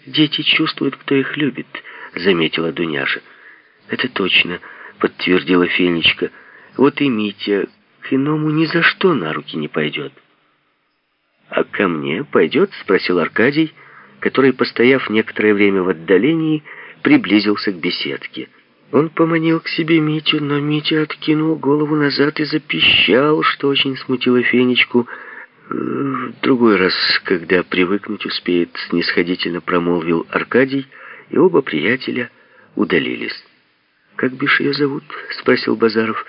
Дети чувствуют, кто их любит, заметила Дуняша. Это точно, подтвердила Фенечка. Вот и Митя к иному ни за что на руки не пойдет. А ко мне пойдет? Спросил Аркадий, который, постояв некоторое время в отдалении, приблизился к беседке. Он поманил к себе Митю, но Митя откинул голову назад и запищал, что очень смутило Фенечку. В другой раз, когда привыкнуть успеет, снисходительно промолвил Аркадий, и оба приятеля удалились. «Как бишь ее зовут?» — спросил Базаров.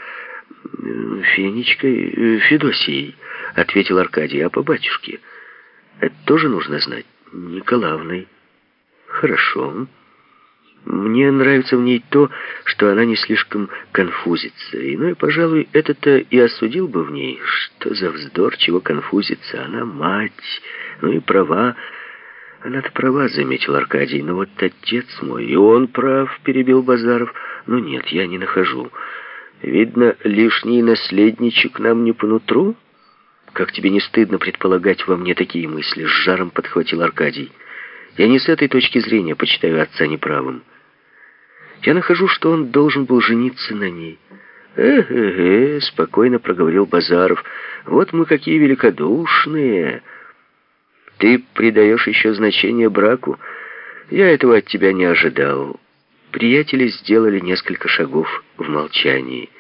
«Фенечкой, Федосией», — ответил Аркадий. «А по батюшке? Это тоже нужно знать. Николаевной». «Хорошо. Мне нравится в ней то, что она не слишком конфузится. Иной, пожалуй, это-то и осудил бы в ней. Что за вздор, чего конфузится? Она мать, ну и права». «Она-то права», — заметил Аркадий. «Но вот отец мой, и он прав», — перебил Базаров. «Ну нет, я не нахожу. Видно, лишний наследничек нам не по нутру? Как тебе не стыдно предполагать во мне такие мысли?» — с жаром подхватил Аркадий. «Я не с этой точки зрения почитаю отца неправым. Я нахожу, что он должен был жениться на ней». Спокойно проговорил Базаров. «Вот мы какие великодушные. Ты придаешь еще значение браку. Я этого от тебя не ожидал». Приятели сделали несколько шагов в молчании.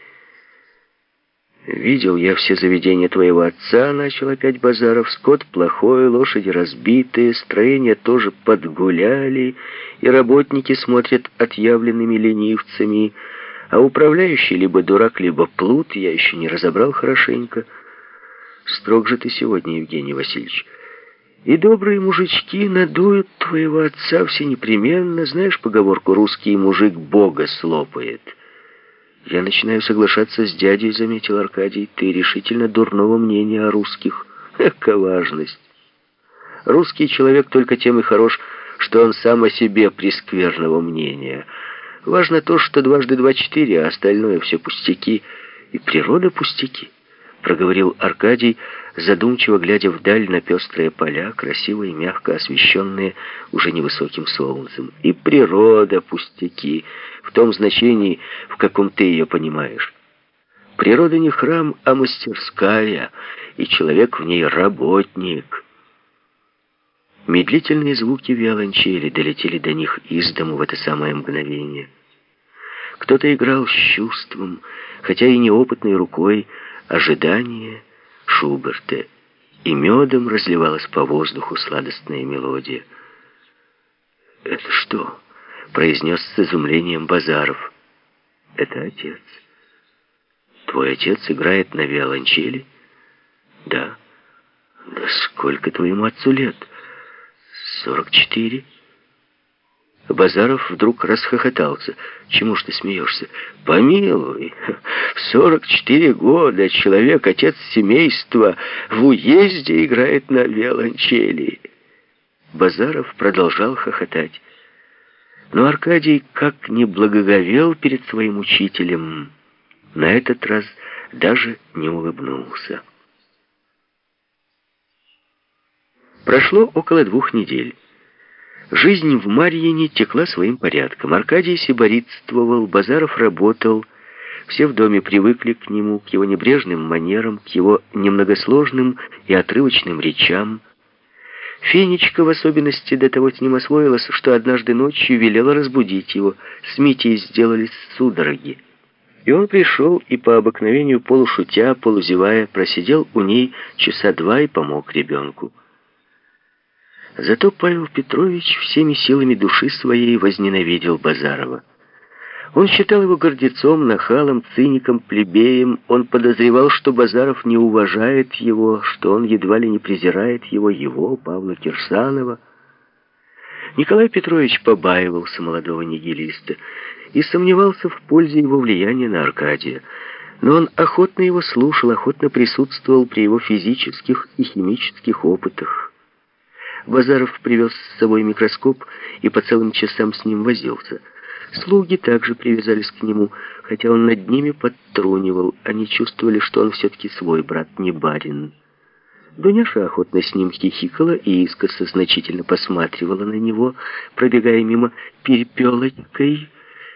«Видел я все заведения твоего отца», — начал опять Базаров. «Скот плохой, лошади разбитые, строения тоже подгуляли, и работники смотрят отъявленными ленивцами, а управляющий либо дурак, либо плут, я еще не разобрал хорошенько. Строг же ты сегодня, Евгений Васильевич. И добрые мужички надуют твоего отца все непременно. Знаешь поговорку «русский мужик Бога слопает»?» «Я начинаю соглашаться с дядей», — заметил Аркадий. «Ты решительно дурного мнения о русских». «Эка важность! Русский человек только тем и хорош, что он сам о себе прескверного мнения. Важно то, что дважды два четыре, а остальное все пустяки. И природа пустяки», — проговорил Аркадий, задумчиво глядя вдаль на пестрые поля, красивые и мягко освещенные уже невысоким солнцем. «И природа пустяки, в том значении, в каком ты ее понимаешь. Природа не храм, а мастерская, и человек в ней работник». Медлительные звуки виолончели долетели до них из дому в это самое мгновение. Кто-то играл с чувством, хотя и неопытной рукой, ожидание Шуберта, и медом разливалась по воздуху сладостная мелодия. «Это что?» — произнес с изумлением Базаров. «Это отец». «Твой отец играет на виолончели?» «Да». «Да сколько твоему отцу лет?» 44. Базаров вдруг расхохотался. «Чему ж ты смеешься?» «Помилуй, в 44 года человек, отец семейства, в уезде играет на виолончели». Базаров продолжал хохотать. Но Аркадий, как не благоговел перед своим учителем, на этот раз даже не улыбнулся. Прошло около 2 недель. Жизнь в Марьине текла своим порядком. Аркадий сиборитствовал, Базаров работал. Все в доме привыкли к нему, к его небрежным манерам, к его немногосложным и отрывочным речам. Фенечка в особенности до того с ним освоилась, что однажды ночью велела разбудить его. С Митей сделались судороги. И он пришел и по обыкновению полушутя, полузевая, просидел у ней часа 2 и помог ребенку. Зато Павел Петрович всеми силами души своей возненавидел Базарова. Он считал его гордецом, нахалом, циником, плебеем. Он подозревал, что Базаров не уважает его, что он едва ли не презирает его, Павла Кирсанова. Николай Петрович побаивался молодого нигилиста и сомневался в пользе его влияния на Аркадия. Но он охотно его слушал, охотно присутствовал при его физических и химических опытах. Базаров привез с собой микроскоп и по целым часам с ним возился. Слуги также привязались к нему, хотя он над ними подтрунивал. Они чувствовали, что он все-таки свой брат, не барин. Дуняша охотно с ним хихикала и искоса значительно посматривала на него, пробегая мимо перепелочкой.